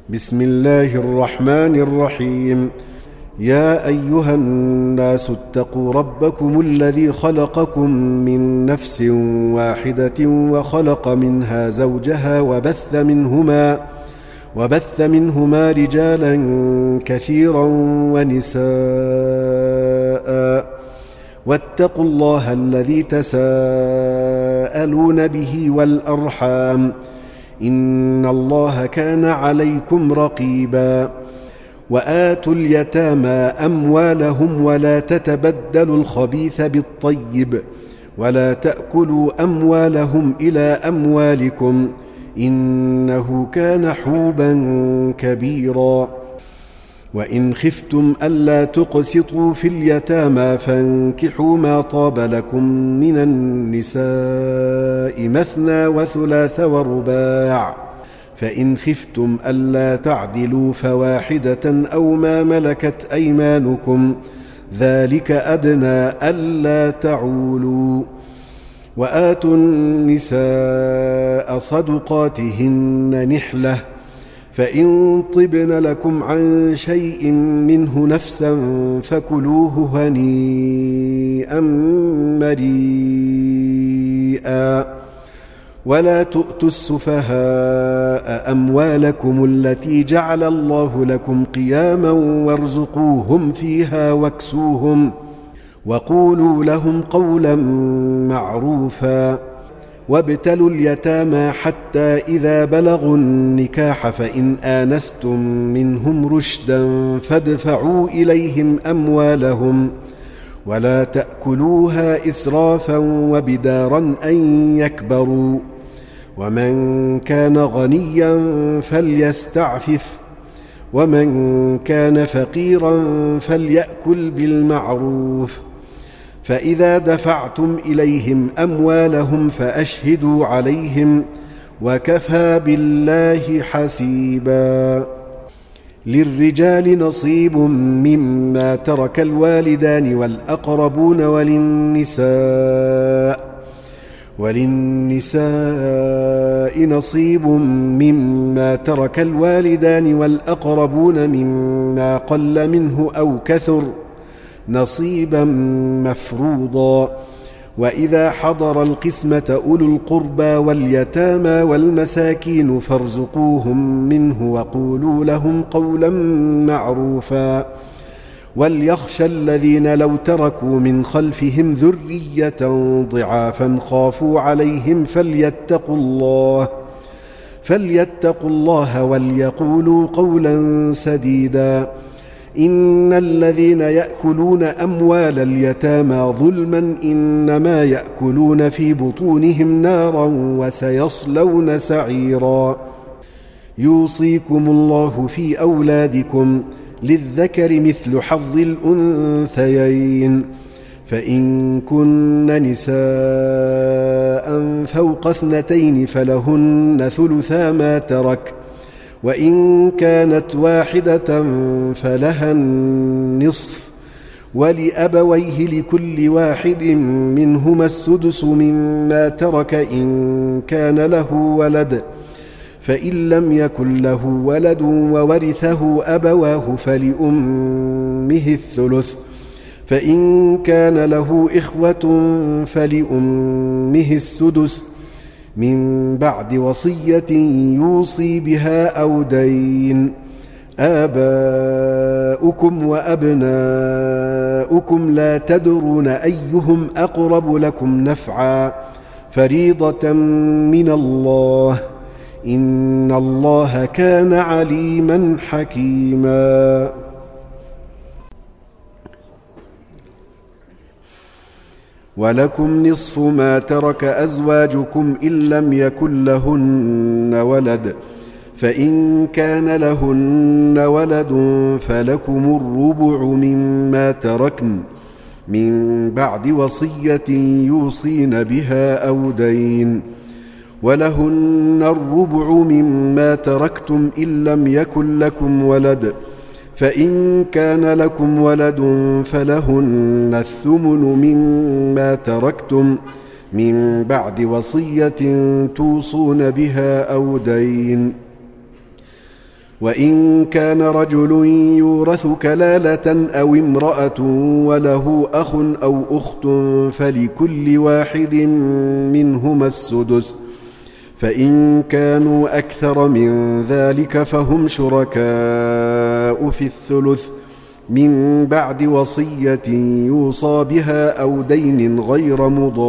بسم الله الرحمن الرحيم. يا أيها الناس اتقوا ربكم الذي خلقكم من نفس واحدة وخلق منها زوجها وبث منهما رجالا كثيرا ونساء، واتقوا الله الذي تساءلون به والأرحام، إن الله كان عليكم رقيبا. وآتوا اليتامى أموالهم ولا تتبدلوا الخبيث بالطيب، ولا تأكلوا أموالهم إلى أموالكم، إنه كان حوبا كبيرا. وإن خفتم ألا تقسطوا في اليتامى فانكحوا ما طاب لكم من النساء مثنى وثلاث ورباع، فإن خفتم ألا تعدلوا فواحدة أو ما ملكت أيمانكم، ذلك أدنى ألا تعولوا. وآتوا النساء صدقاتهن نحلة، فإن طبن لكم عن شيء منه نفسا فكلوه هنيئا مريئا. ولا تؤتوا السفهاء أموالكم التي جعل الله لكم قياما وارزقوهم فيها واكسوهم، وقولوا لهم قولا معروفا. وابتلوا اليتامى حتى إذا بلغوا النكاح، فإن آنستم منهم رشدا فادفعوا إليهم أموالهم، ولا تأكلوها إسرافا وبدارا أن يكبروا. ومن كان غنيا فليستعفف، ومن كان فقيرا فليأكل بالمعروف. فإذا دفعتم إليهم أموالهم فأشهدوا عليهم، وكفى بالله حسيبا. للرجال نصيب مما ترك الوالدان والأقربون، وللنساء نصيب مما ترك الوالدان والأقربون مما قل منه أو كثر، نصيبا مفروضا. وإذا حضر القسمة أولو القربى واليتامى والمساكين فارزقوهم منه وقولوا لهم قولا معروفا. وليخشى الذين لو تركوا من خلفهم ذرية ضعافا خافوا عليهم فليتقوا الله وليقولوا قولا سديدا. إن الذين يأكلون أموال اليتامى ظلما إنما يأكلون في بطونهم نارا وسيصلون سعيرا. يوصيكم الله في أولادكم، للذكر مثل حظ الأنثيين، فإن كن نساء فوق 2 فلهن ثلثا ما ترك، وإن كانت واحدة فلها النصف، ولأبويه لكل واحد منهما السدس مما ترك إن كان له ولد، فإن لم يكن له ولد وورثه أبواه فلأمه الثلث، فإن كان له إخوة فلأمه السدس، من بعد وصية يوصي بها أو دين. آباؤكم وأبناؤكم لا تدرون أيهم أقرب لكم نفعا، فريضة من الله، إن الله كان عليما حكيما. ولكم نصف ما ترك أزواجكم إن لم يكن لهن ولد، فإن كان لهن ولد فلكم الربع مما تركن، من بعد وصية يوصين بها أو دين. ولهن الربع مما تركتم إن لم يكن لكم ولد، فإن كان لكم ولد فلهن الثمن مما تركتم من بعد وصية توصون بها أو دين. وإن كان رجل يورث كلالة أو امرأة وله أخ أو أخت فلكل واحد منهما السدس، فإن كانوا أكثر من ذلك فهم شركاء في الثلث من بعد وصية يوصى بها أو دين غير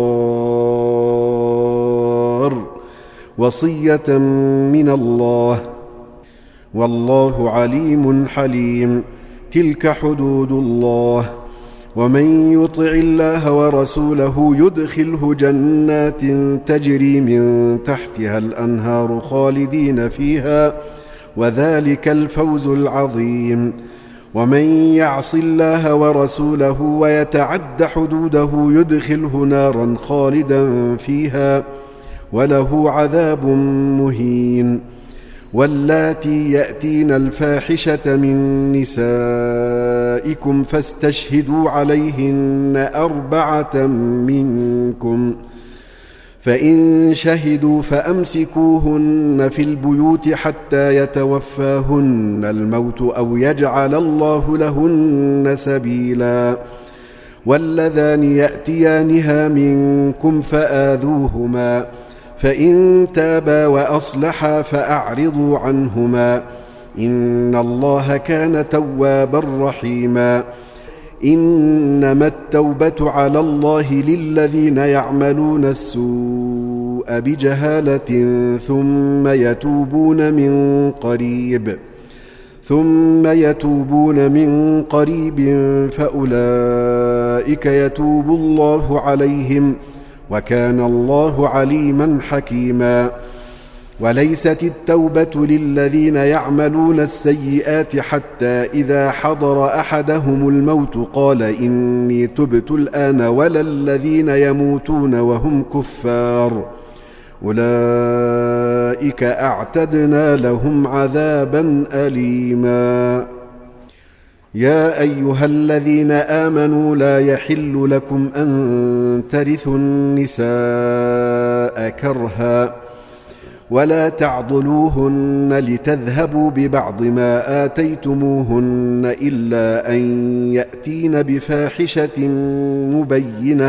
مضار، وصية من الله، والله عليم حليم. تلك حدود الله، ومن يطع الله ورسوله يدخله جنات تجري من تحتها الأنهار خالدين فيها، وذلك الفوز العظيم. ومن يعص الله ورسوله ويتعد حدوده يدخله نارا خالدا فيها، وله عذاب مهين. واللاتي يأتين الفاحشة من نسائكم فاستشهدوا عليهن 4 منكم، فإن شهدوا فأمسكوهن في البيوت حتى يتوفاهن الموت أو يجعل الله لهن سبيلا. واللذان يأتيانها منكم فآذوهما، فإن تابا وأصلحا فأعرضوا عنهما، إن الله كان توابا رحيما. إنما التوبة على الله للذين يعملون السوء بجهالة ثم يتوبون من قريب فأولئك يتوب الله عليهم، وكان الله عليما حكيما. وليست التوبة للذين يعملون السيئات حتى إذا حضر أحدهم الموت قال إني تبت الآن، ولا الذين يموتون وهم كفار، أولئك أعتدنا لهم عذابا أليما. يا أيها الذين آمنوا لا يحل لكم أن ترثوا النساء كرها، ولا تعضلوهن لتذهبوا ببعض ما آتيتموهن إلا أن يأتين بفاحشة مبينة،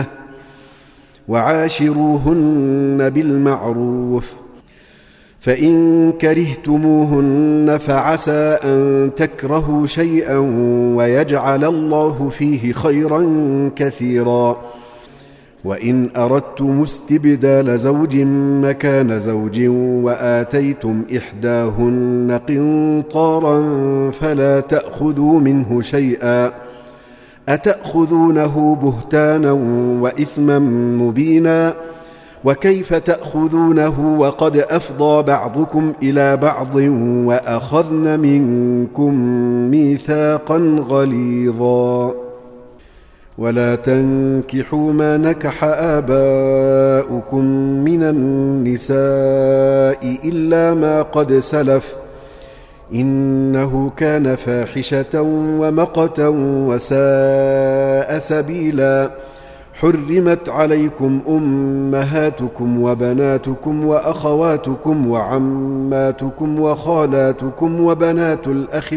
وعاشروهن بالمعروف، فإن كرهتموهن فعسى أن تكرهوا شيئا ويجعل الله فيه خيرا كثيرا. وإن أردتم استبدال زوج مكان زوج وآتيتم إحداهن قنطارا فلا تأخذوا منه شيئا، أتأخذونه بهتانا وإثما مبينا، وكيف تأخذونه وقد أفضى بعضكم إلى بعض وأخذن منكم ميثاقا غليظا. ولا تنكحوا ما نكح آباؤكم من النساء إلا ما قد سلف، إنه كان فاحشة ومقتا وساء سبيلا. حرمت عليكم أمهاتكم وبناتكم وأخواتكم وعماتكم وخالاتكم وبنات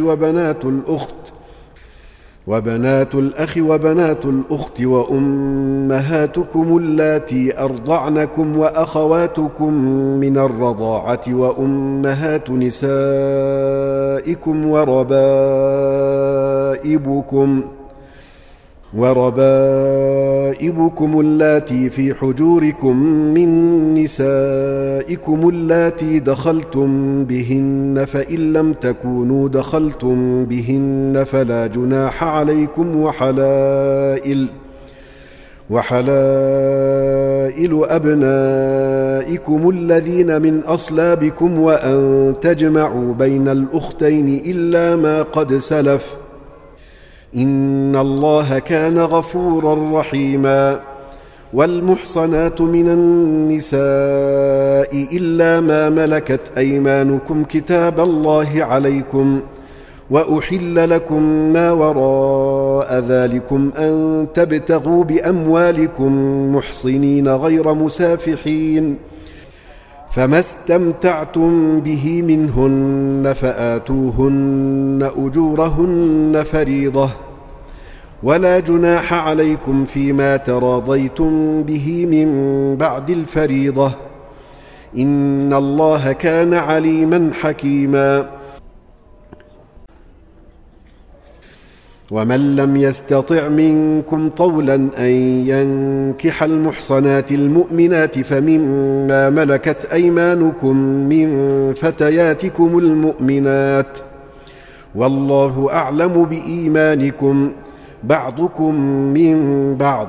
الأخ وبنات الأخت وأمهاتكم اللاتي أرضعنكم وأخواتكم من الرضاعة وأمهات نسائكم وربائبكم اللاتي في حجوركم من نسائكم اللاتي دخلتم بهن، فإن لم تكونوا دخلتم بهن فلا جناح عليكم، وحلائل أبنائكم الذين من أصلابكم، وأن تجمعوا بين الأختين إلا ما قد سلف، إن الله كان غفورا رحيما. والمحصنات من النساء إلا ما ملكت أيمانكم كتاب الله عليكم، وأحل لكم ما وراء ذلكم أن تبتغوا بأموالكم محصنين غير مسافحين، فما استمتعتم به منهن فآتوهن أجورهن فريضة ولا جناح عليكم فيما تراضيتم به من بعد الفريضة إن الله كان عليما حكيما ومن لم يستطع منكم طولا أن ينكح المحصنات المؤمنات فمما ملكت أيمانكم من فتياتكم المؤمنات والله أعلم بإيمانكم بعضكم من بعض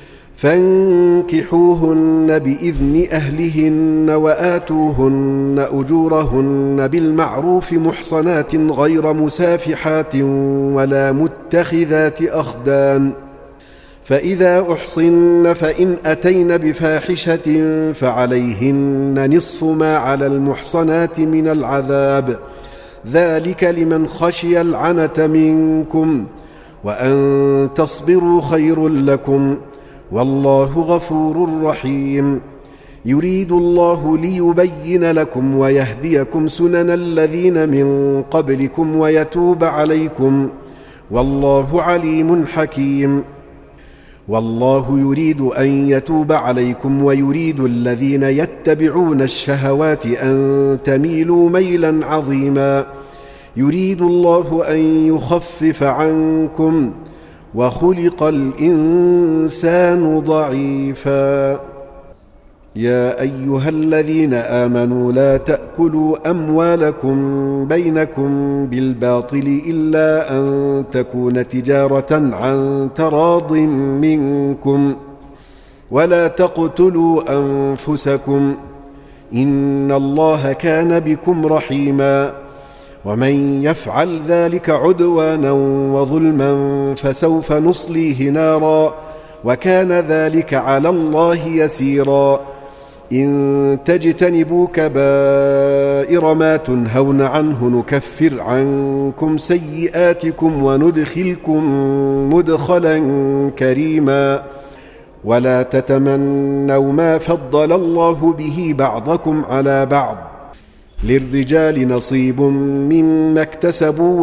فانكحوهن بإذن أهلهن وآتوهن أجورهن بالمعروف محصنات غير مسافحات ولا متخذات أخدان فإذا أحصن فإن أتين بفاحشة فعليهن نصف ما على المحصنات من العذاب ذلك لمن خشي العنة منكم وأن تصبروا خير لكم والله غفور رحيم يريد الله ليبين لكم ويهديكم سنن الذين من قبلكم ويتوب عليكم والله عليم حكيم والله يريد أن يتوب عليكم ويريد الذين يتبعون الشهوات أن تميلوا ميلا عظيما يريد الله أن يخفف عنكم وخلق الإنسان ضعيفا يا أيها الذين آمنوا لا تأكلوا أموالكم بينكم بالباطل إلا أن تكون تجارة عن تراض منكم ولا تقتلوا أنفسكم إن الله كان بكم رحيما ومن يفعل ذلك عدوانا وظلما فسوف نصليه نارا وكان ذلك على الله يسيرا إن تجتنبوا كبائر ما تنهون عنه نكفر عنكم سيئاتكم وندخلكم مدخلا كريما ولا تتمنوا ما فضل الله به بعضكم على بعض للرجال نصيب مما اكتسبوا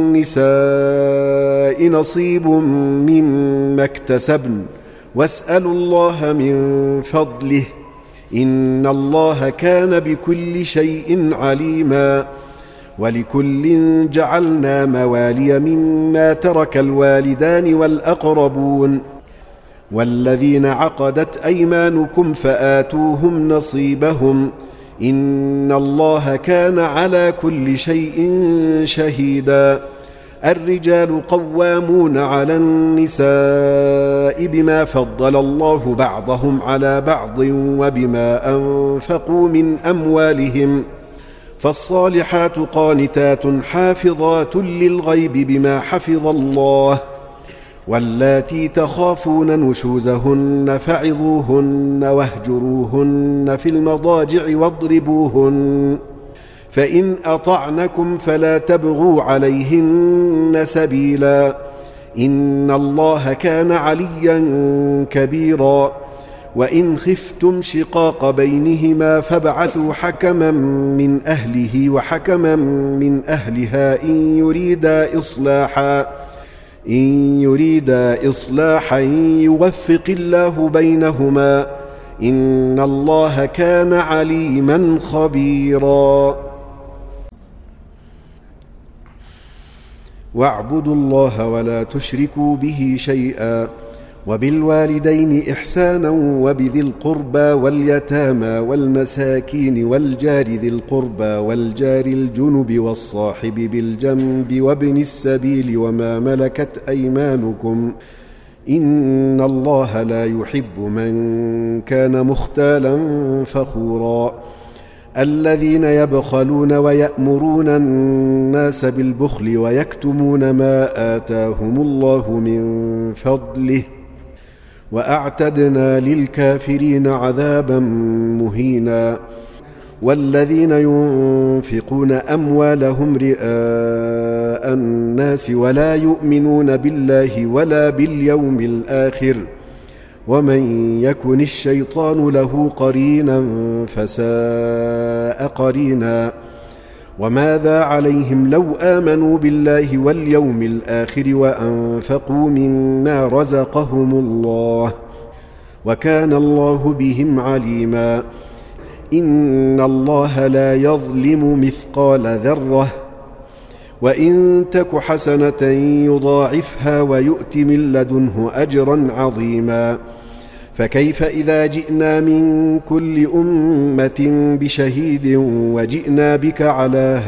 وللنساء نصيب مما اكتسبن واسألوا الله من فضله إن الله كان بكل شيء عليما ولكل جعلنا موالي مما ترك الوالدان والأقربون والذين عقدت أيمانكم فآتوهم نصيبهم إن الله كان على كل شيء شهيدا الرجال قوامون على النساء بما فضل الله بعضهم على بعض وبما أنفقوا من أموالهم فالصالحات قانتات حافظات للغيب بما حفظ الله واللاتي تخافون نشوزهن فعظوهن واهجروهن في المضاجع واضربوهن فإن أطعنكم فلا تبغوا عليهن سبيلا إن الله كان عليا كبيرا وإن خفتم شقاق بينهما فابعثوا حكما من أهله وحكما من أهلها إن يريدا إصلاحا يوفق الله بينهما إن الله كان عليما خبيرا واعبدوا الله ولا تشركوا به شيئا وبالوالدين إحسانا وبذي القربى واليتامى والمساكين والجار ذي القربى والجار الجنب والصاحب بالجنب وابن السبيل وما ملكت أيمانكم إن الله لا يحب من كان مختالا فخورا الذين يبخلون ويأمرون الناس بالبخل ويكتمون ما آتاهم الله من فضله وأعتدنا للكافرين عذابا مهينا والذين ينفقون أموالهم رئاء الناس ولا يؤمنون بالله ولا باليوم الآخر ومن يكن الشيطان له قرينا فساء قرينا. وماذا عليهم لو آمنوا بالله واليوم الآخر وأنفقوا مما رزقهم الله وكان الله بهم عليما. إن الله لا يظلم مثقال ذرة وإن تك حسنة يضاعفها ويؤت من لدنه أجرا عظيما. فكيف إذا جئنا من كل أمة بشهيد وجئنا بك على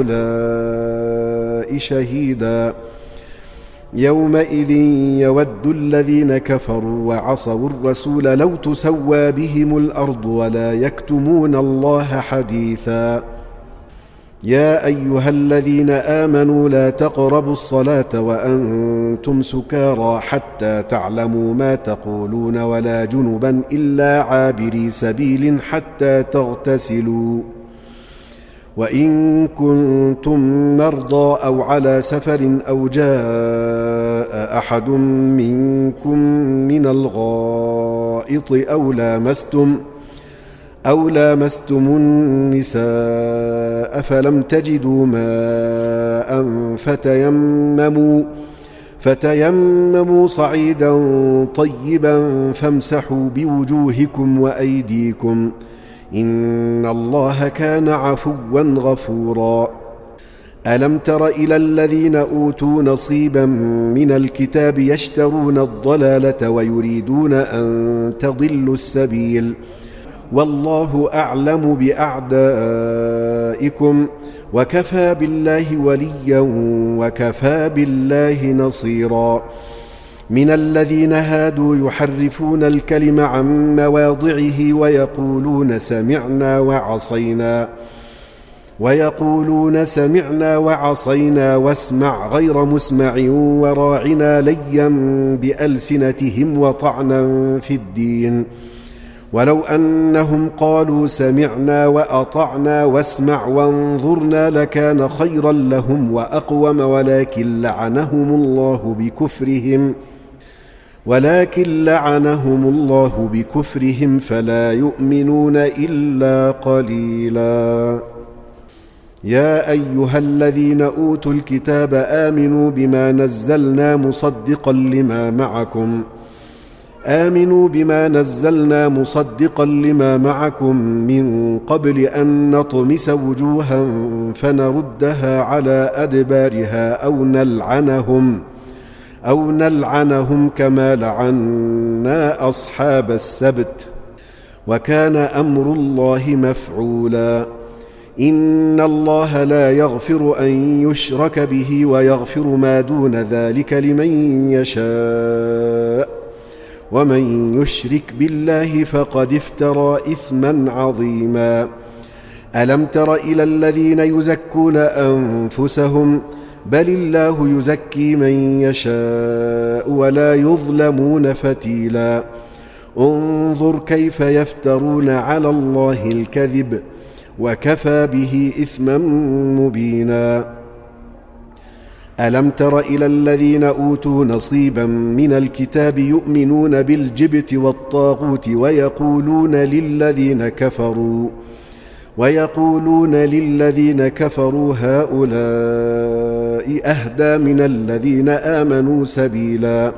هؤلاء شهيدا. يومئذ يود الذين كفروا وعصوا الرسول لو تسوى بهم الأرض ولا يكتمون الله حديثا. يا أيها الذين آمنوا لا تقربوا الصلاة وأنتم سكارى حتى تعلموا ما تقولون ولا جنبا إلا عابري سبيل حتى تغتسلوا. وإن كنتم مرضى أو على سفر أو جاء أحد منكم من الغائط أو لامستم النساء فلم تجدوا ماء فتيمموا صعيدا طيبا فامسحوا بوجوهكم وأيديكم إن الله كان عفوا غفورا. ألم تر إلى الذين أوتوا نصيبا من الكتاب يشترون الضلالة ويريدون أن تضلوا السبيل والله أعلم بأعدائكم وكفى بالله وليا وكفى بالله نصيرا. من الذين هادوا يحرفون الكلم عن مواضعه ويقولون سمعنا وعصينا واسمع غير مسمع وراعنا ليا بألسنتهم وطعنا في الدين. ولو أنهم قالوا سمعنا وأطعنا واسمع وانظرنا لكان خيرا لهم وأقوم ولكن لعنهم الله بكفرهم فلا يؤمنون إلا قليلا. يا أيها الذين أوتوا الكتاب آمنوا بما نزلنا مصدقا لما معكم من قبل أن نطمس وجوها فنردها على أدبارها أو نلعنهم كما لعنا أصحاب السبت وكان أمر الله مفعولا. إن الله لا يغفر أن يشرك به ويغفر ما دون ذلك لمن يشاء ومن يشرك بالله فقد افترى إثما عظيما. ألم تر إلى الذين يزكون أنفسهم بل الله يزكي من يشاء ولا يظلمون فتيلا. انظر كيف يفترون على الله الكذب وكفى به إثما مبينا. ألم تر إلى الذين أوتوا نصيبا من الكتاب يؤمنون بالجبت والطاغوت ويقولون للذين كفروا هؤلاء أهدى من الذين آمنوا سبيلا.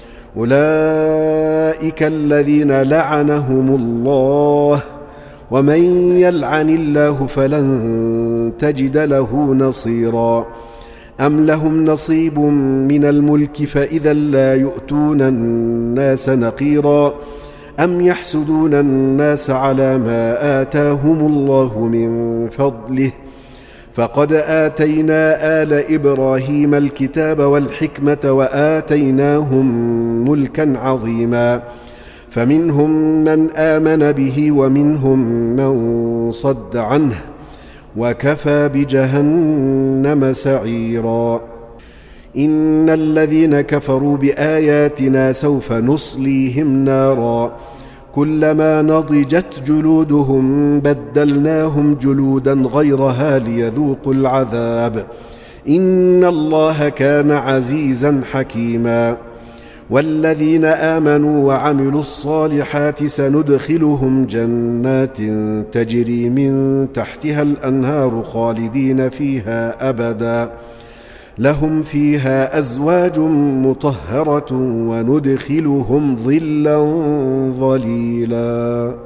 أولئك الذين لعنهم الله ومن يلعن الله فلن تجد له نصيرا. أم لهم نصيب من الملك فإذا لا يؤتون الناس نقيرا أم يحسدون الناس على ما آتاهم الله من فضله فقد آتينا آل إبراهيم الكتاب والحكمة وآتيناهم ملكا عظيما. فمنهم من آمن به ومنهم من صد عنه وكفى بجهنم سعيرا. إن الذين كفروا بآياتنا سوف نصليهم نارا كلما نضجت جلودهم بدلناهم جلودا غيرها ليذوقوا العذاب إن الله كان عزيزا حكيما. والذين آمنوا وعملوا الصالحات سندخلهم جنات تجري من تحتها الأنهار خالدين فيها أبدا لهم فيها أزواج مطهرة وندخلهم ظلا ظليلا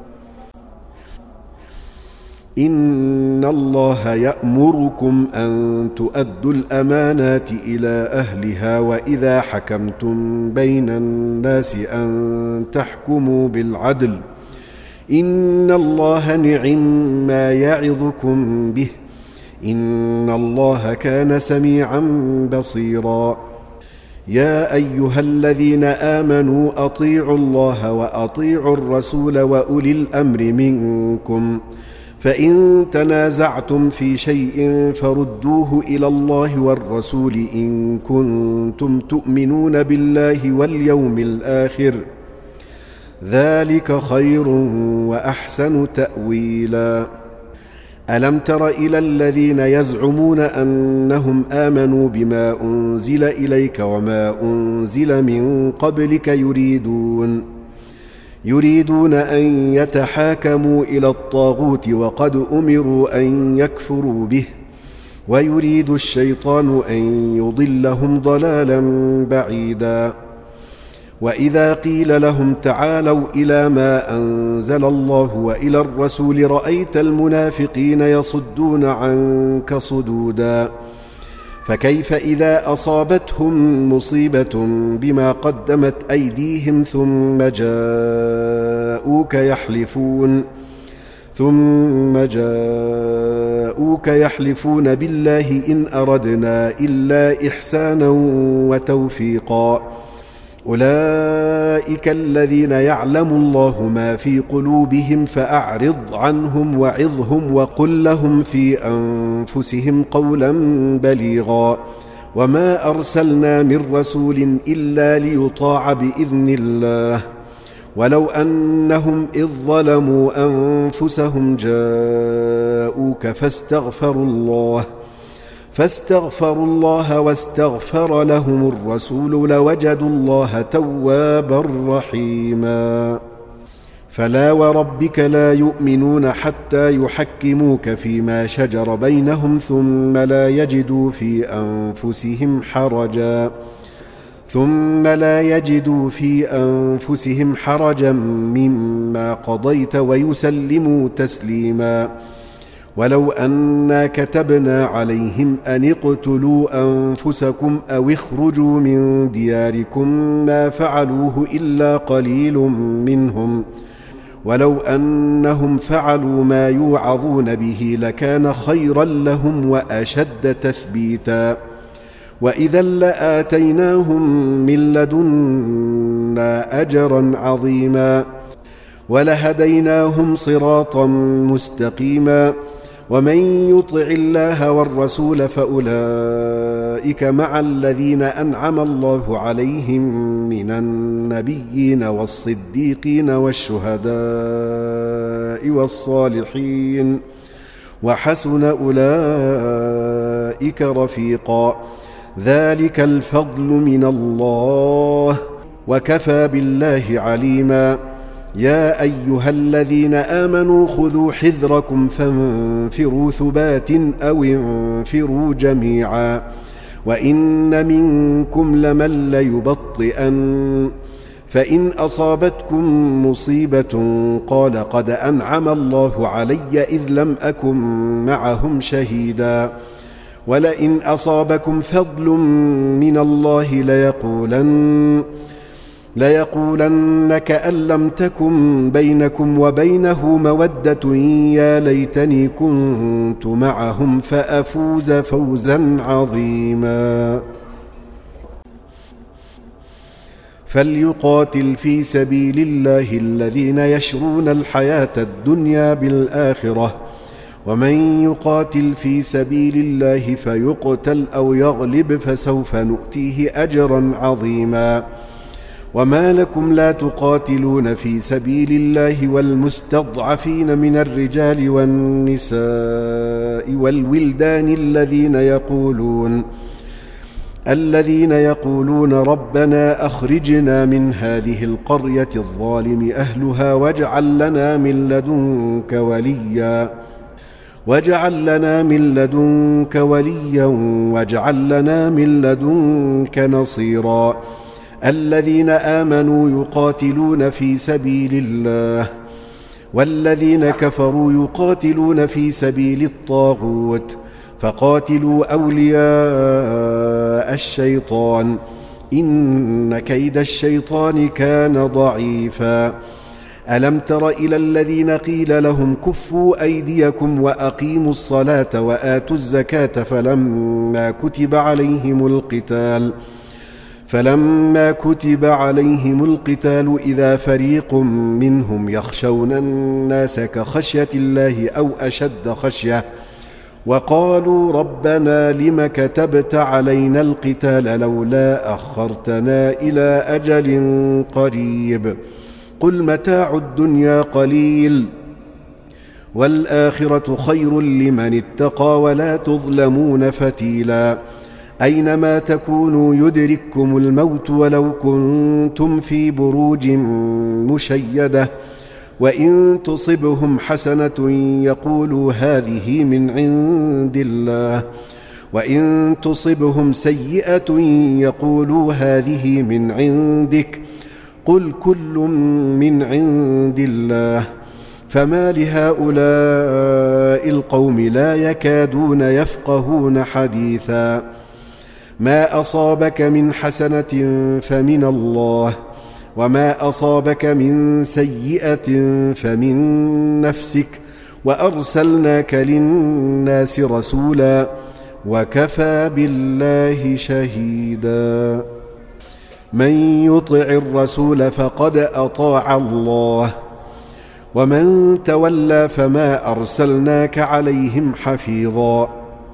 إن الله يأمركم أن تؤدوا الأمانات إلى أهلها وإذا حكمتم بين الناس أن تحكموا بالعدل إن الله نعم ما يعظكم به إن الله كان سميعا بصيرا يا أيها الذين آمنوا أطيعوا الله وأطيعوا الرسول وأولي الأمر منكم فإن تنازعتم في شيء فردوه إلى الله والرسول إن كنتم تؤمنون بالله واليوم الآخر ذلك خير وأحسن تأويلا ألم تر إلى الذين يزعمون أنهم آمنوا بما أنزل إليك وما أنزل من قبلك يريدون أن يتحاكموا إلى الطاغوت وقد أمروا أن يكفروا به ويريد الشيطان أن يضلهم ضلالا بعيدا وإذا قيل لهم تعالوا إلى ما أنزل الله وإلى الرسول رأيت المنافقين يصدون عنك صدودا فكيف إذا أصابتهم مصيبة بما قدمت أيديهم ثم جاءوك يحلفون بالله إن أردنا إلا إحسانا وتوفيقا أولئك الذين يعلم الله ما في قلوبهم فأعرض عنهم وعظهم وقل لهم في أنفسهم قولا بليغا وما أرسلنا من رسول إلا ليطاع بإذن الله ولو أنهم إذ ظلموا أنفسهم جاءوك فاستغفروا الله واستغفر لهم الرسول لوجدوا الله توابا رحيما فلا وربك لا يؤمنون حتى يحكموك فيما شجر بينهم ثم لا يجدوا في أنفسهم حرجا مما قضيت ويسلموا تسليما ولو أنا كتبنا عليهم أن اقتلوا أنفسكم أو اخرجوا من دياركم ما فعلوه إلا قليل منهم ولو أنهم فعلوا ما يوعظون به لكان خيرا لهم وأشد تثبيتا وإذا لآتيناهم من لدنا أجرا عظيما ولهديناهم صراطا مستقيما ومن يطع الله والرسول فأولئك مع الذين أنعم الله عليهم من النبيين والصديقين والشهداء والصالحين وحسن أولئك رفيقا ذلك الفضل من الله وكفى بالله عليما يا أيها الذين آمنوا خذوا حذركم فانفروا ثبات أو انفروا جميعا وإن منكم لمن ليبطئن فإن أصابتكم مصيبة قال قد أنعم الله علي إذ لم أكن معهم شهيدا ولئن أصابكم فضل من الله ليقولن كأن لم تكن بينكم وبينه مودة يا ليتني كنت معهم فأفوز فوزا عظيما فليقاتل في سبيل الله الذين يشرون الحياة الدنيا بالآخرة ومن يقاتل في سبيل الله فيقتل أو يغلب فسوف نؤتيه أجرا عظيما وما لكم لا تقاتلون في سبيل الله والمستضعفين من الرجال والنساء والولدان الذين يقولون ربنا أخرجنا من هذه القرية الظالم أهلها واجعل لنا من لدنك وليا واجعل لنا من لدنك نصيرا الذين آمنوا يقاتلون في سبيل الله والذين كفروا يقاتلون في سبيل الطاغوت فقاتلوا أولياء الشيطان إن كيد الشيطان كان ضعيفا ألم تر إلى الذين قيل لهم كفوا أيديكم وأقيموا الصلاة وآتوا الزكاة فلما كتب عليهم القتال إذا فريق منهم يخشون الناس كخشية الله أو أشد خشية وقالوا ربنا لم كتبت علينا القتال لولا أخرتنا إلى أجل قريب قل متاع الدنيا قليل والآخرة خير لمن اتقى ولا تظلمون فتيلا أينما تكونوا يدرككم الموت ولو كنتم في بروج مشيدة وإن تصبهم حسنة يقولوا هذه من عند الله وإن تصبهم سيئة يقولوا هذه من عندك قل كل من عند الله فما لهؤلاء القوم لا يكادون يفقهون حديثا ما أصابك من حسنة فمن الله وما أصابك من سيئة فمن نفسك وأرسلناك للناس رسولا وكفى بالله شهيدا من يطع الرسول فقد أطاع الله ومن تولى فما أرسلناك عليهم حفيظا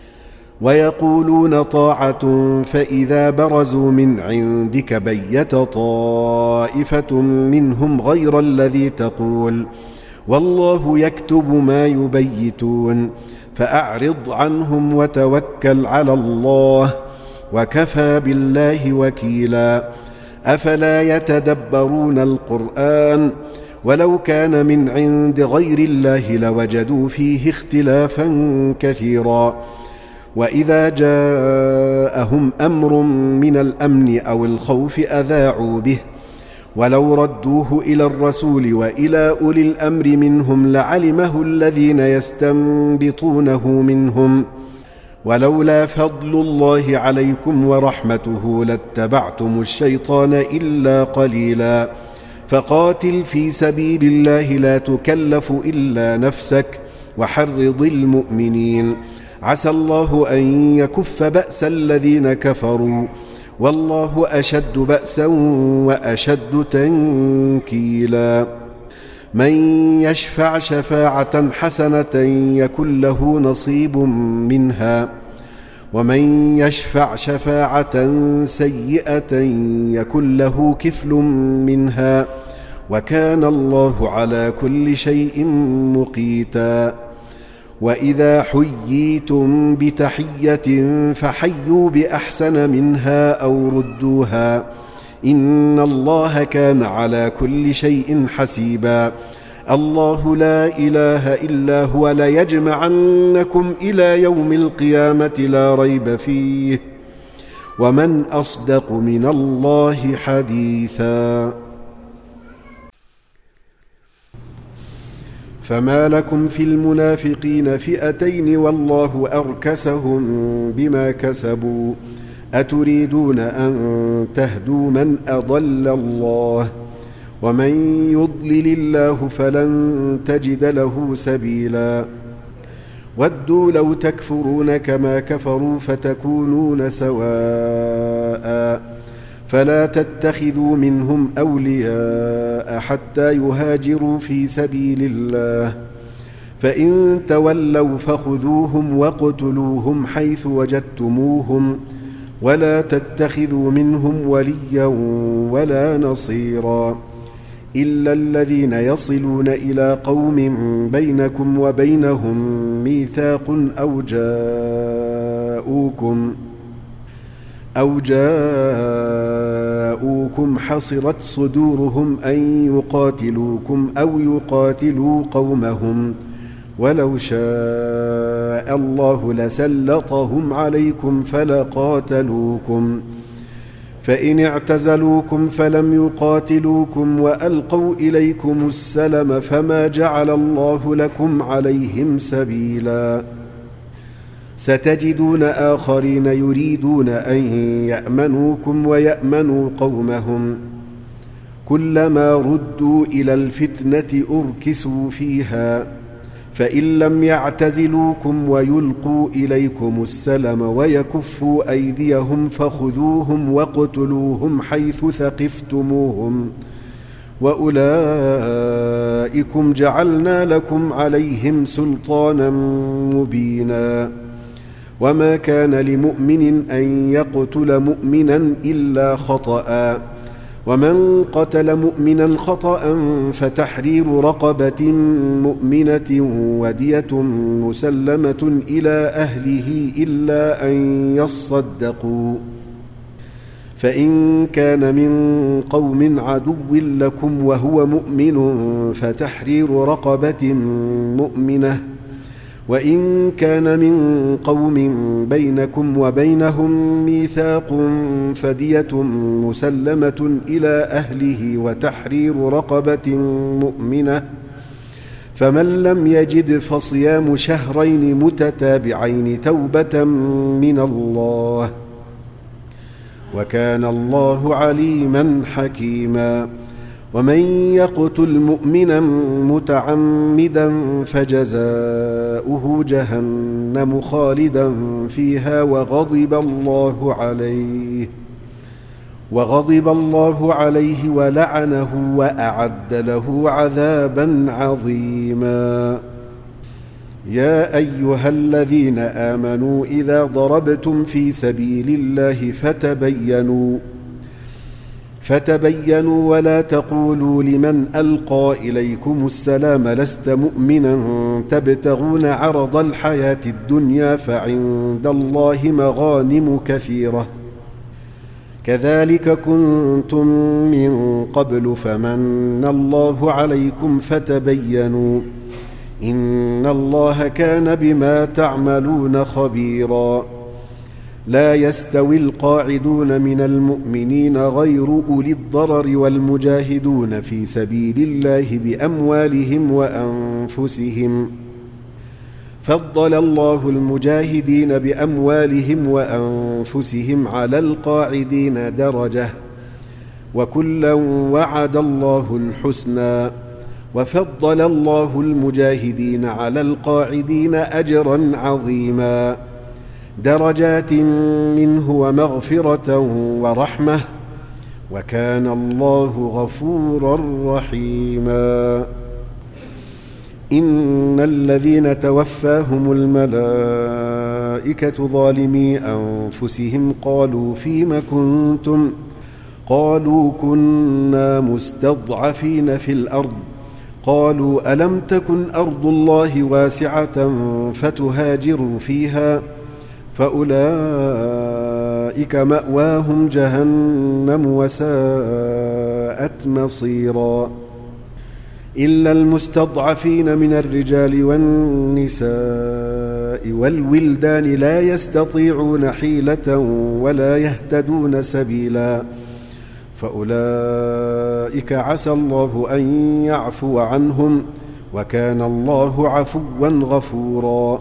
ويقولون طاعة فإذا برزوا من عندك بيت طائفة منهم غير الذي تقول والله يكتب ما يبيتون فأعرض عنهم وتوكل على الله وكفى بالله وكيلا أفلا يتدبرون القرآن ولو كان من عند غير الله لوجدوا فيه اختلافا كثيرا وإذا جاءهم أمر من الأمن أو الخوف أذاعوا به ولو ردوه إلى الرسول وإلى أولي الأمر منهم لعلمه الذين يستنبطونه منهم ولولا فضل الله عليكم ورحمته لاتبعتم الشيطان إلا قليلا فقاتل في سبيل الله لا تكلف إلا نفسك وحرض المؤمنين عسى الله أن يكف بأس الذين كفروا والله أشد بأسا وأشد تنكيلا من يشفع شفاعة حسنة يكن له نصيب منها ومن يشفع شفاعة سيئة يكن له كفل منها وكان الله على كل شيء مقيتا وإذا حييتم بتحية فحيوا بأحسن منها أو ردوها إن الله كان على كل شيء حسيبا الله لا إله إلا هو ليجمعنكم إلى يوم القيامة لا ريب فيه ومن أصدق من الله حديثا فما لكم في المنافقين فئتين والله أركسهم بما كسبوا أتريدون أن تهدوا من أضل الله ومن يضلل الله فلن تجد له سبيلا ودوا لو تكفرون كما كفروا فتكونون سواء فلا تتخذوا منهم أولياء حتى يهاجروا في سبيل الله فإن تولوا فخذوهم واقتلوهم حيث وجدتموهم ولا تتخذوا منهم وليا ولا نصيرا إلا الذين يصلون إلى قوم بينكم أو جاءوكم حصرت صدورهم أن يقاتلوكم أو يقاتلوا قومهم ولو شاء الله لسلطهم عليكم فلقاتلوكم فإن اعتزلوكم فلم يقاتلوكم وألقوا إليكم السلم فما جعل الله لكم عليهم سبيلا ستجدون آخرين يريدون أن يأمنوكم ويأمنوا قومهم كلما ردوا إلى الفتنة أركسوا فيها فإن لم يعتزلوكم ويلقوا إليكم السلم ويكفوا أيديهم فخذوهم واقتلوهم حيث ثقفتموهم وأولئكم جعلنا لكم عليهم سلطانا مبينا وما كان لمؤمن أن يقتل مؤمنا إلا خطأ ومن قتل مؤمنا خطأ فتحرير رقبة مؤمنة ودية مسلمة إلى أهله إلا أن يصدقوا فإن كان من قوم عدو لكم وهو مؤمن فتحرير رقبة مؤمنة وإن كان من قوم بينكم وبينهم ميثاق فدية مسلمة إلى أهله وتحرير رقبة مؤمنة فمن لم يجد فصيام شهرين متتابعين توبة من الله وكان الله عليما حكيما ومن يقتل مؤمنا متعمدا فجزاؤه جهنم خالدا فيها وغضب الله عليه ولعنه وأعد له عذابا عظيما يا أيها الذين آمنوا إذا ضربتم في سبيل الله فتبينوا ولا تقولوا لمن ألقى إليكم السلام لست مؤمنا تبتغون عرض الحياة الدنيا فعند الله مغانم كثيرة كذلك كنتم من قبل فمن الله عليكم فتبينوا إن الله كان بما تعملون خبيرا لا يستوي القاعدون من المؤمنين غير أولي الضرر والمجاهدون في سبيل الله بأموالهم وأنفسهم فضل الله المجاهدين بأموالهم وأنفسهم على القاعدين درجة وكلا وعد الله الحسنى وفضل الله المجاهدين على القاعدين أجرا عظيما درجات منه ومغفرة ورحمة وكان الله غفورا رحيما إن الذين توفاهم الملائكة ظالمي أنفسهم قالوا فيم كنتم قالوا كنا مستضعفين في الأرض قالوا ألم تكن أرض الله واسعة فتهاجروا فيها فأولئك مأواهم جهنم وساءت مصيرا إلا المستضعفين من الرجال والنساء والولدان لا يستطيعون حيلة ولا يهتدون سبيلا فأولئك عسى الله أن يعفو عنهم وكان الله عفوا غفورا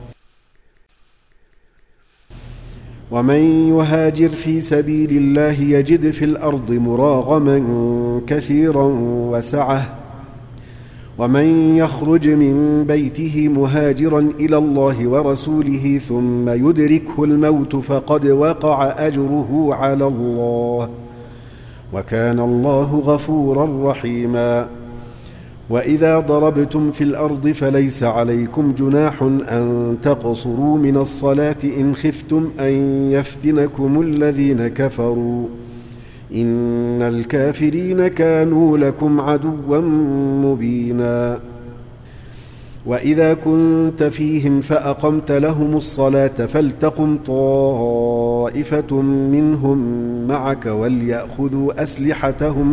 ومن يهاجر في سبيل الله يجد في الأرض مراغما كثيرا وسعة ومن يخرج من بيته مهاجرا إلى الله ورسوله ثم يدركه الموت فقد وقع أجره على الله وكان الله غفورا رحيما وإذا ضربتم في الأرض فليس عليكم جناح أن تقصروا من الصلاة إن خفتم أن يفتنكم الذين كفروا إن الكافرين كانوا لكم عدوا مبينا وإذا كنت فيهم فأقمت لهم الصلاة فلتقم طائفة منهم معك وليأخذوا أسلحتهم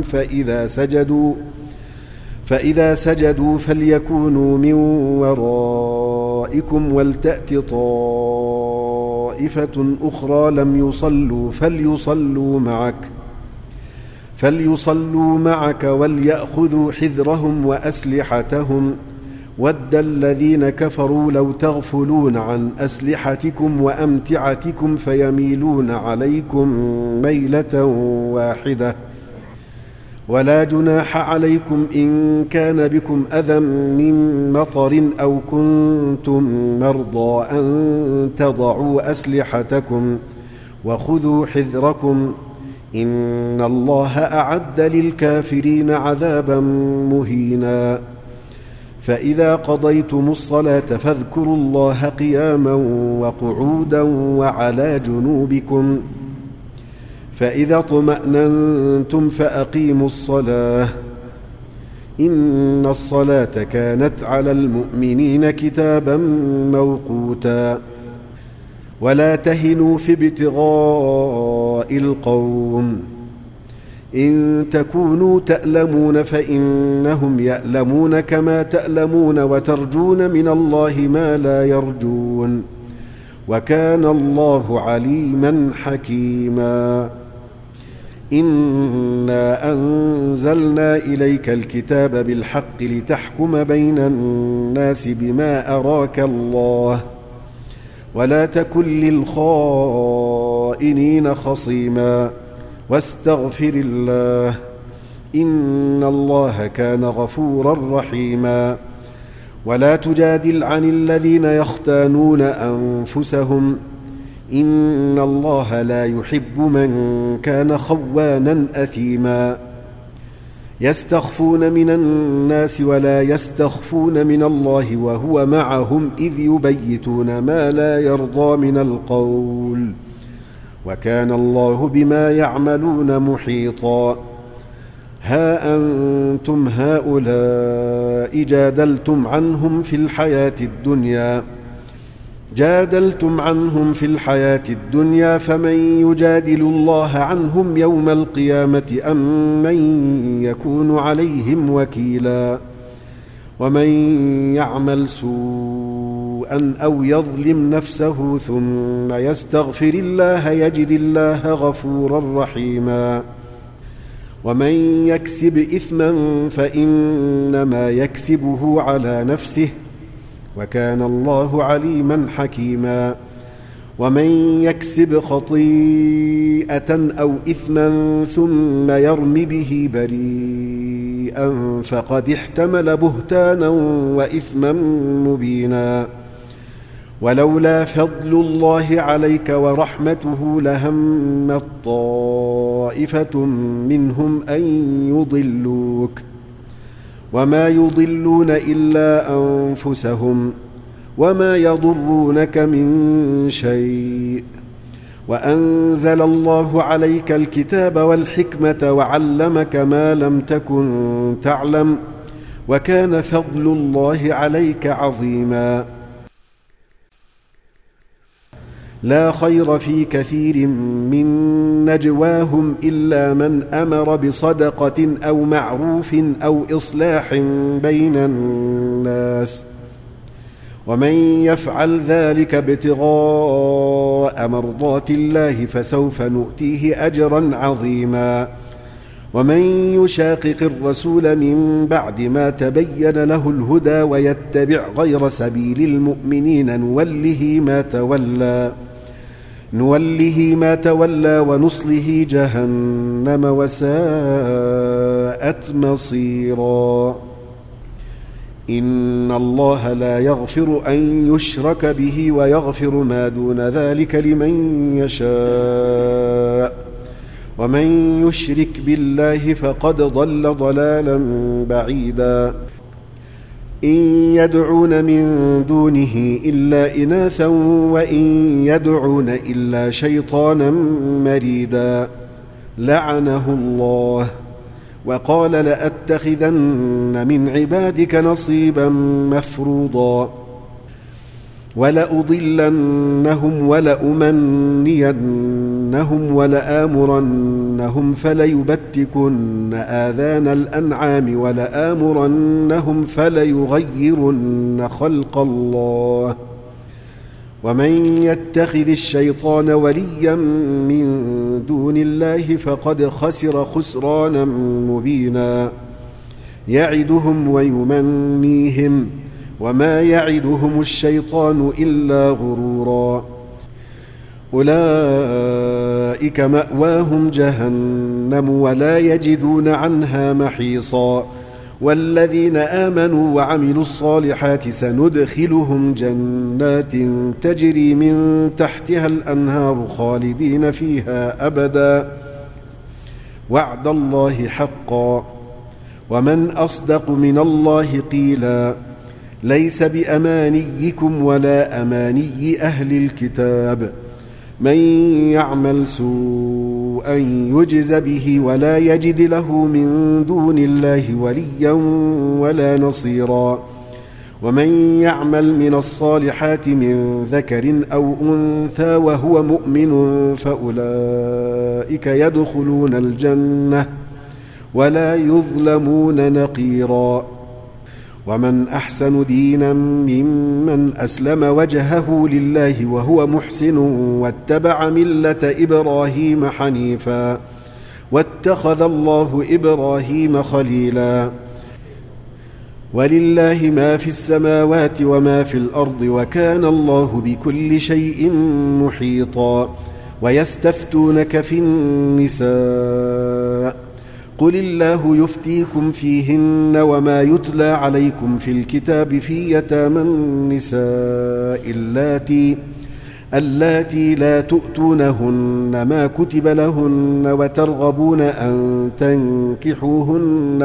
فإذا سجدوا فليكونوا من ورائكم ولتأت طائفة أخرى لم يصلوا فليصلوا معك وليأخذوا حذرهم وأسلحتهم ود الذين كفروا لو تغفلون عن أسلحتكم وأمتعتكم فيميلون عليكم ميلة واحدة ولا جناح عليكم إن كان بكم أذى من مطر أو كنتم مرضى أن تضعوا أسلحتكم وخذوا حذركم إن الله أعد للكافرين عذابا مهينا فإذا قضيتم الصلاة فاذكروا الله قياما وقعودا وعلى جنوبكم فإذا اطمأننتم فأقيموا الصلاة إن الصلاة كانت على المؤمنين كتابا موقوتا ولا تهنوا في ابتغاء القوم إن تكونوا تألمون فإنهم يألمون كما تألمون وترجون من الله ما لا يرجون وكان الله عليما حكيما إنا أنزلنا إليك الكتاب بالحق لتحكم بين الناس بما أراك الله ولا تكن للخائنين خصيما واستغفر الله إن الله كان غفورا رحيما ولا تجادل عن الذين يختانون أنفسهم إن الله لا يحب من كان خوانا أثيما يستخفون من الناس ولا يستخفون من الله وهو معهم إذ يبيتون ما لا يرضى من القول وكان الله بما يعملون محيطا ها أنتم هؤلاء جادلتم عنهم في الحياة الدنيا فمن يجادل الله عنهم يوم القيامة أم من يكون عليهم وكيلا ومن يعمل سوءا أو يظلم نفسه ثم يستغفر الله يجد الله غفورا رحيما ومن يكسب إثما فإنما يكسبه على نفسه وكان الله عليما حكيما ومن يكسب خطيئة أو إثما ثم يرم به بريئا فقد احتمل بهتانا وإثما مبينا ولولا فضل الله عليك ورحمته لهمت طائفة منهم أن يضلوك وما يضلون إلا أنفسهم وما يضرونك من شيء وأنزل الله عليك الكتاب والحكمة وعلمك ما لم تكن تعلم وكان فضل الله عليك عظيما لا خير في كثير من نجواهم إلا من أمر بصدقة أو معروف أو إصلاح بين الناس ومن يفعل ذلك ابتغاء مرضات الله فسوف نؤتيه أجرا عظيما ومن يشاقق الرسول من بعد ما تبين له الهدى ويتبع غير سبيل المؤمنين نوله ما تولى ونصله جهنم وساءت مصيرا إن الله لا يغفر أن يشرك به ويغفر ما دون ذلك لمن يشاء ومن يشرك بالله فقد ضل ضلالا بعيدا إن يدعون من دونه إلا إناثا وإن يدعون إلا شيطانا مريدا لعنه الله وقال لأتخذن من عبادك نصيبا مفروضا ولأضلنهم ولأمنينهم ولآمرنهم فليبتكن آذان الأنعام ولآمرنهم فليغيرن خلق الله ومن يتخذ الشيطان وليا من دون الله فقد خسر خسرانا مبينا يعدهم ويمنيهم وما يعدهم الشيطان إلا غرورا أولئك مأواهم جهنم ولا يجدون عنها محيصا والذين آمنوا وعملوا الصالحات سندخلهم جنات تجري من تحتها الأنهار خالدين فيها أبدا وعد الله حقا ومن أصدق من الله قيلا ليس بأمانيكم ولا أماني أهل الكتاب من يعمل سوءا يجز به ولا يجد له من دون الله وليا ولا نصيرا ومن يعمل من الصالحات من ذكر أو أنثى وهو مؤمن فأولئك يدخلون الجنة ولا يظلمون نقيرا ومن أحسن دينا ممن أسلم وجهه لله وهو محسن واتبع ملة إبراهيم حنيفا واتخذ الله إبراهيم خليلا ولله ما في السماوات وما في الأرض وكان الله بكل شيء محيطا ويستفتونك في النساء قل الله يفتيكم فيهن وما يتلى عليكم في الكتاب في يتامى النساء اللاتي لا تؤتونهن ما كتب لهن وترغبون أن تنكحوهن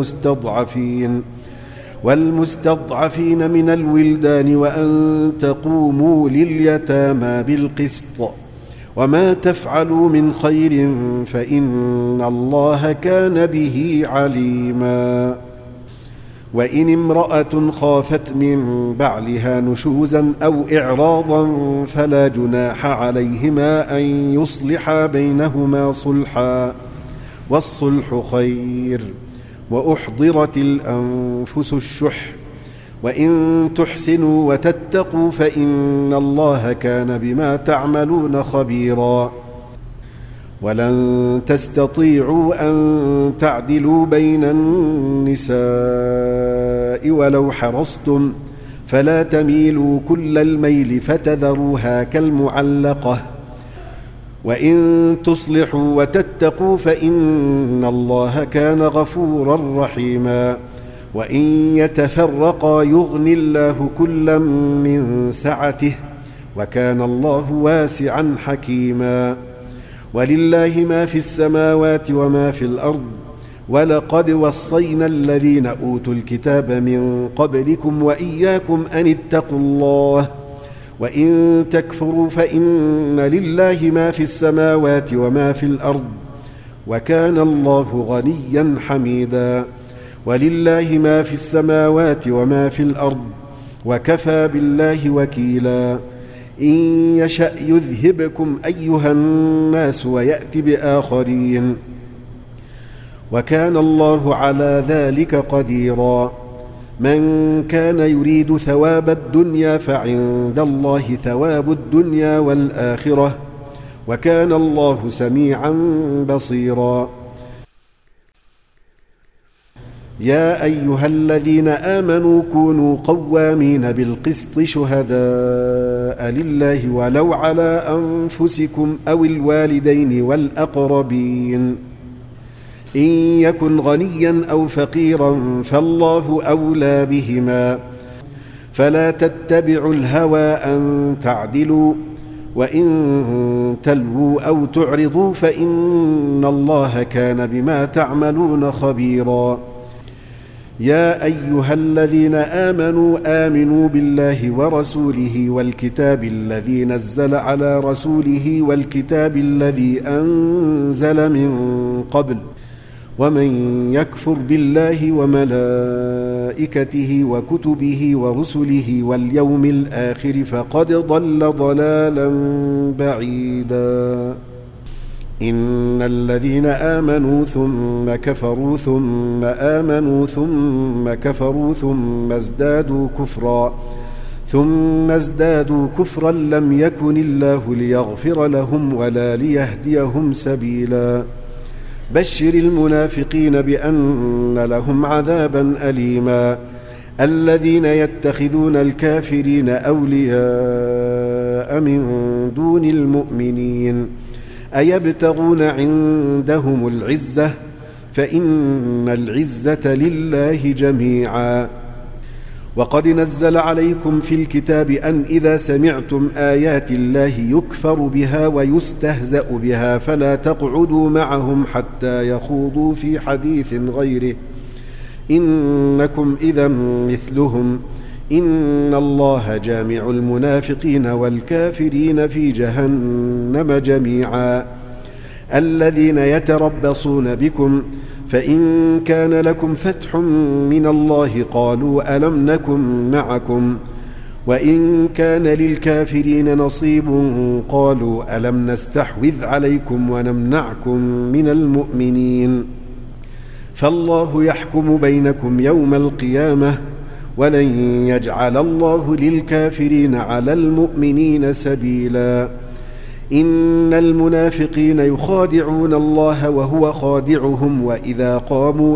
والمستضعفين من الولدان وأن تقوموا لليتامى بالقسط وما تفعلوا من خير فإن الله كان به عليما وإن امرأة خافت من بعلها نشوزا أو إعراضا فلا جناح عليهما أن يصلحا بينهما صلحا والصلح خير وأحضرت الأنفس الشح وإن تحسنوا وتتقوا فإن الله كان بما تعملون خبيرا ولن تستطيعوا أن تعدلوا بين النساء ولو حرصتم فلا تميلوا كل الميل فتذروها كالمعلقة وإن تصلحوا وتتقوا فإن الله كان غفورا رحيما وإن يتفرقا يغن الله كلا من سعته وكان الله واسعا حكيما ولله ما في السماوات وما في الأرض ولقد وصينا الذين أوتوا الكتاب من قبلكم وإياكم أن اتقوا الله وإن تكفروا فإن لله ما في السماوات وما في الأرض وكان الله غنيا حميدا ولله ما في السماوات وما في الأرض وكفى بالله وكيلا إن يشأ يذهبكم أيها الناس ويأت بآخرين وكان الله على ذلك قديرا من كان يريد ثواب الدنيا فعند الله ثواب الدنيا والآخرة وكان الله سميعا بصيرا يا أيها الذين آمنوا كونوا قوامين بالقسط شهداء لله ولو على أنفسكم أو الوالدين والأقربين إن يكن غنيا أو فقيرا فالله أولى بهما فلا تتبعوا الهوى أن تعدلوا وإن تلووا أو تعرضوا فإن الله كان بما تعملون خبيرا يا أيها الذين آمنوا بالله ورسوله والكتاب الذي نزل على رسوله والكتاب الذي أنزل من قبل ومن يكفر بالله وملائكته وكتبه ورسله واليوم الآخر فقد ضل ضلالا بعيدا. إن الذين آمنوا ثم كفروا ثم آمنوا ثم كفروا ثم ازدادوا كفرا لم يكن الله ليغفر لهم ولا ليهديهم سبيلا. بشر المنافقين بأن لهم عذابا أليما. الذين يتخذون الكافرين أولياء من دون المؤمنين أيبتغون عندهم العزة فإن العزة لله جميعا. وقد نزل عليكم في الكتاب أن إذا سمعتم آيات الله يكفر بها ويستهزأ بها فلا تقعدوا معهم حتى يخوضوا في حديث غيره إنكم إذا مثلهم إن الله جامع المنافقين والكافرين في جهنم جميعا. الذين يتربصون بكم فإن كان لكم فتح من الله قالوا ألم نكن معكم وإن كان للكافرين نصيب قالوا ألم نستحوذ عليكم ونمنعكم من المؤمنين فالله يحكم بينكم يوم القيامة ولن يجعل الله للكافرين على المؤمنين سبيلا. إن المنافقين يخادعون الله وهو خادعهم وإذا قاموا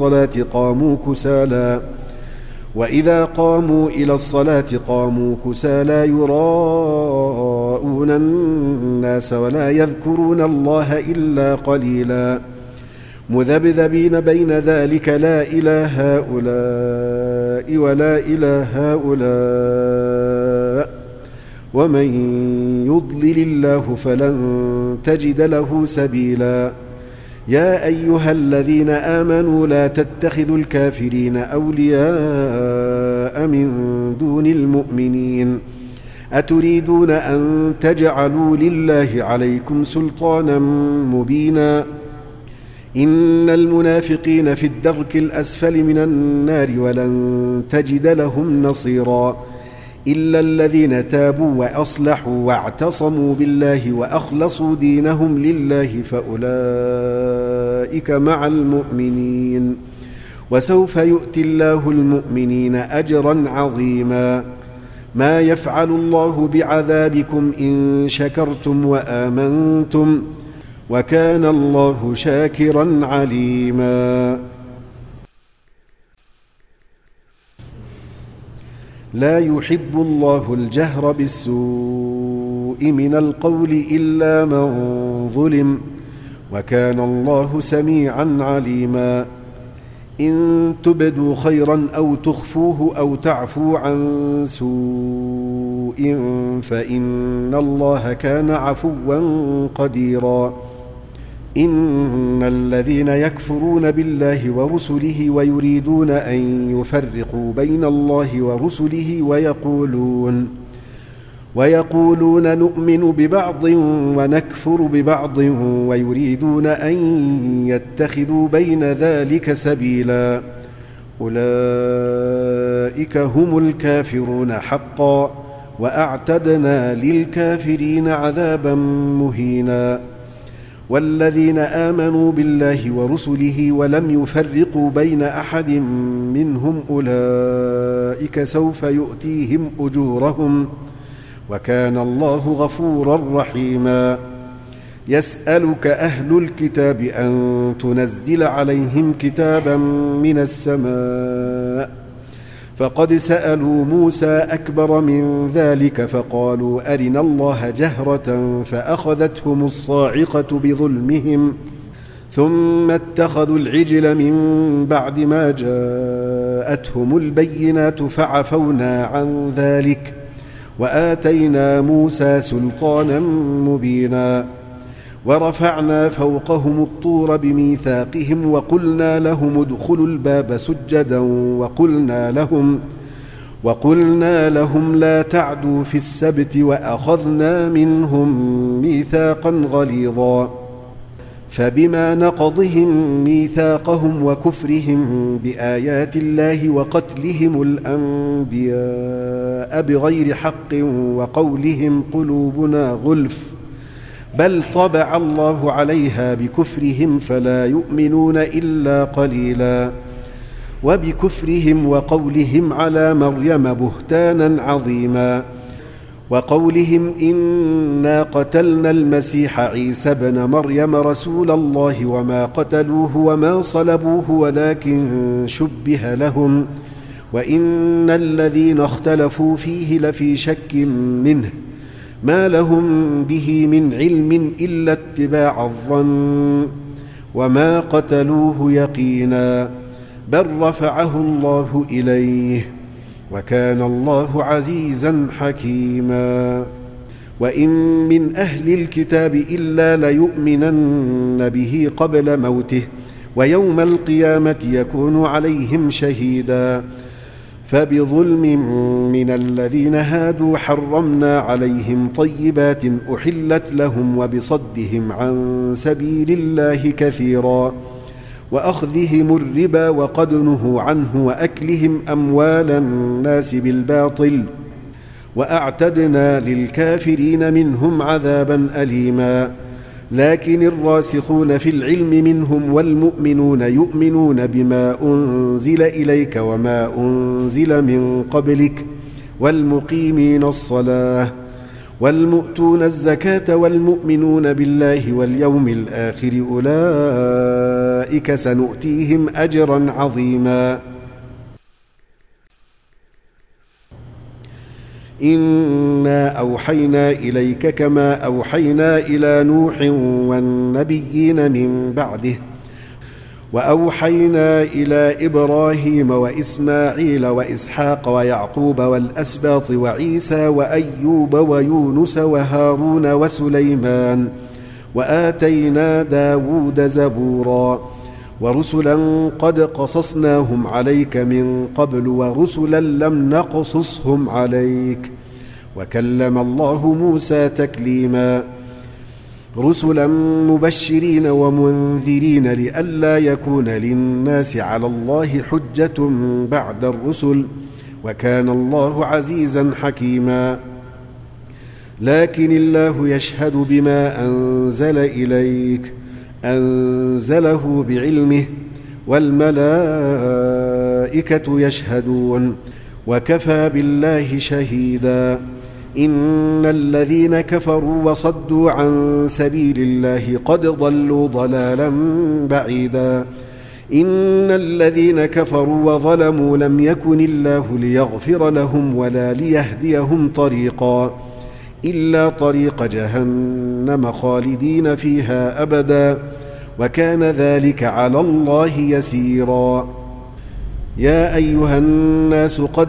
إلى الصلاة قاموا كسالى يراءون الناس ولا يذكرون الله إلا قليلا مذبذبين بين ذلك لا إلى هؤلاء ولا إلى هؤلاء ومن يضلل الله فلن تجد له سبيلا. يا أيها الذين آمنوا لا تتخذوا الكافرين أولياء من دون المؤمنين أتريدون أن تجعلوا لله عليكم سلطانا مبينا. إن المنافقين في الدرك الأسفل من النار ولن تجد لهم نصيرا إلا الذين تابوا وأصلحوا واعتصموا بالله وأخلصوا دينهم لله فأولئك مع المؤمنين وسوف يؤتي الله المؤمنين أجرا عظيما. ما يفعل الله بعذابكم إن شكرتم وآمنتم وكان الله شاكرا عليما. لا يحب الله الجهر بالسوء من القول إلا من ظلم وكان الله سميعا عليما. إن تبدوا خيرا أو تخفوه أو تعفوا عن سوء فإن الله كان عفوا قديرا. إن الذين يكفرون بالله ورسله ويريدون أن يفرقوا بين الله ورسله ويقولون نؤمن ببعض ونكفر ببعض ويريدون أن يتخذوا بين ذلك سبيلا أولئك هم الكافرون حقا وأعتدنا للكافرين عذابا مهينا. والذين آمنوا بالله ورسله ولم يفرقوا بين أحد منهم أولئك سوف يؤتيهم أجورهم وكان الله غفورا رحيما. يسألك أهل الكتاب أن تنزل عليهم كتابا من السماء فقد سألوا موسى أكبر من ذلك فقالوا أرنا الله جهرة فأخذتهم الصاعقة بظلمهم ثم اتخذوا العجل من بعد ما جاءتهم البينات فعفونا عن ذلك وآتينا موسى سلطانا مبينا. ورفعنا فوقهم الطور بميثاقهم وقلنا لهم ادخلوا الباب سجدا وقلنا لهم لا تعدوا في السبت وأخذنا منهم ميثاقا غليظا. فبما نقضهم ميثاقهم وكفرهم بآيات الله وقتلهم الأنبياء بغير حق وقولهم قلوبنا غلف بل طبع الله عليها بكفرهم فلا يؤمنون إلا قليلا وبكفرهم وقولهم على مريم بهتانا عظيما وقولهم إنا قتلنا المسيح عيسى ابن مريم رسول الله وما قتلوه وما صلبوه ولكن شبه لهم وإن الذين اختلفوا فيه لفي شك منه ما لهم به من علم إلا اتباع الظن وما قتلوه يقينا بل رفعه الله إليه وكان الله عزيزا حكيما وإن من أهل الكتاب إلا ليؤمنن به قبل موته ويوم القيامة يكون عليهم شهيدا فبظلم من الذين هادوا حرمنا عليهم طيبات أحلت لهم وبصدهم عن سبيل الله كثيرا وأخذهم الربا وقد نهوا عنه وأكلهم أموال الناس بالباطل وأعتدنا للكافرين منهم عذابا أليما لكن الراسخون في العلم منهم والمؤمنون يؤمنون بما أنزل إليك وما أنزل من قبلك والمقيمين الصلاة والمؤتون الزكاة والمؤمنون بالله واليوم الآخر أولئك سنؤتيهم أجرا عظيما إنا أوحينا إليك كما أوحينا إلى نوح والنبيين من بعده وأوحينا إلى إبراهيم وإسماعيل وإسحاق ويعقوب والأسباط وعيسى وأيوب ويونس وهارون وسليمان وآتينا داود زبورا ورسلا قد قصصناهم عليك من قبل ورسلا لم نقصصهم عليك وكلم الله موسى تكليما رسلا مبشرين ومنذرين لئلا يكون للناس على الله حجة بعد الرسل وكان الله عزيزا حكيما لكن الله يشهد بما أنزل إليك أنزله بعلمه والملائكة يشهدون وكفى بالله شهيدا إن الذين كفروا وصدوا عن سبيل الله قد ضلوا ضلالا بعيدا إن الذين كفروا وظلموا لم يكن الله ليغفر لهم ولا ليهديهم طريقا إلا طريق جهنم خالدين فيها أبدا وكان ذلك على الله يسيرا يا أيها الناس قد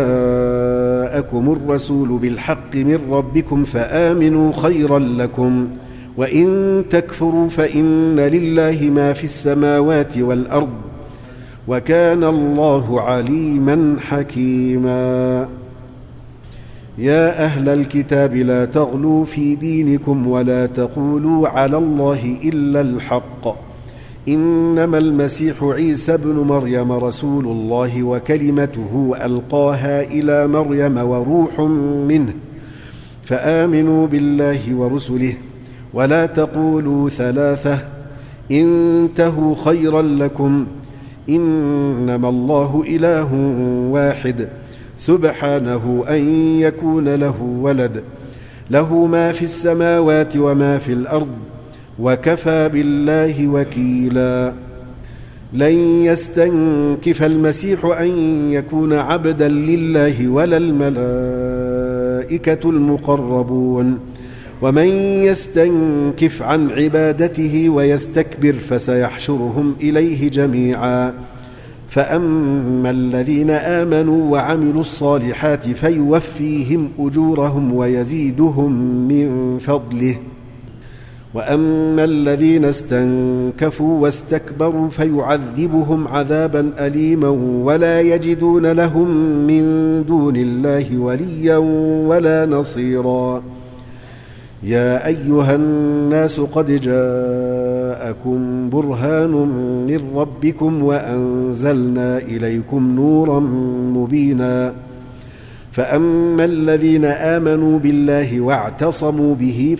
جاءكم الرسول بالحق من ربكم فآمنوا خيرا لكم وإن تكفروا فإن لله ما في السماوات والأرض وكان الله عليما حكيما يا أهل الكتاب لا تغلوا في دينكم ولا تقولوا على الله إلا الحق إنما المسيح عيسى ابن مريم رسول الله وكلمته ألقاها إلى مريم وروح منه فآمنوا بالله ورسله ولا تقولوا ثلاثة انتهوا خيرا لكم إنما الله إله واحد سبحانه أن يكون له ولد له ما في السماوات وما في الأرض وكفى بالله وكيلا لن يستنكف المسيح أن يكون عبدا لله ولا الملائكة المقربون ومن يستنكف عن عبادته ويستكبر فسيحشرهم إليه جميعا فأما الذين آمنوا وعملوا الصالحات فيوفيهم أجورهم ويزيدهم من فضله وأما الذين استنكفوا واستكبروا فيعذبهم عذابا أليما ولا يجدون لهم من دون الله وليا ولا نصيرا يا أيها الناس قد جاءكم جاءكم برهان من ربكم وأنزلنا إليكم نورا مبينا فأما الذين آمنوا بالله واعتصموا به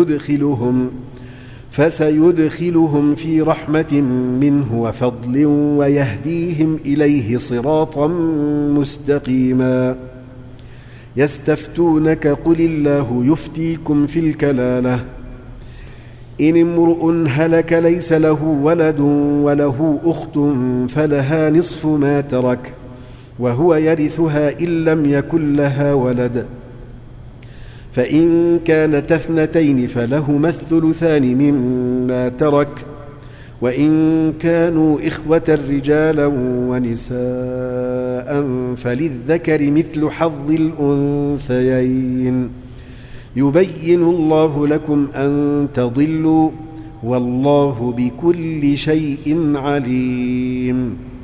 فسيدخلهم في رحمة منه وفضل ويهديهم إليه صراطا مستقيما يستفتونك قل الله يفتيكم في الكلالة إن امرؤ هلك ليس له ولد وله أخت فلها نصف ما ترك وهو يرثها إن لم يكن لها ولد فإن كانت اثنتين فلهما الثلثان مما ترك وإن كانوا إخوة رجالا ونساء فللذكر مثل حظ الأنثيين يبين الله لكم أن تضلوا والله بكل شيء عليم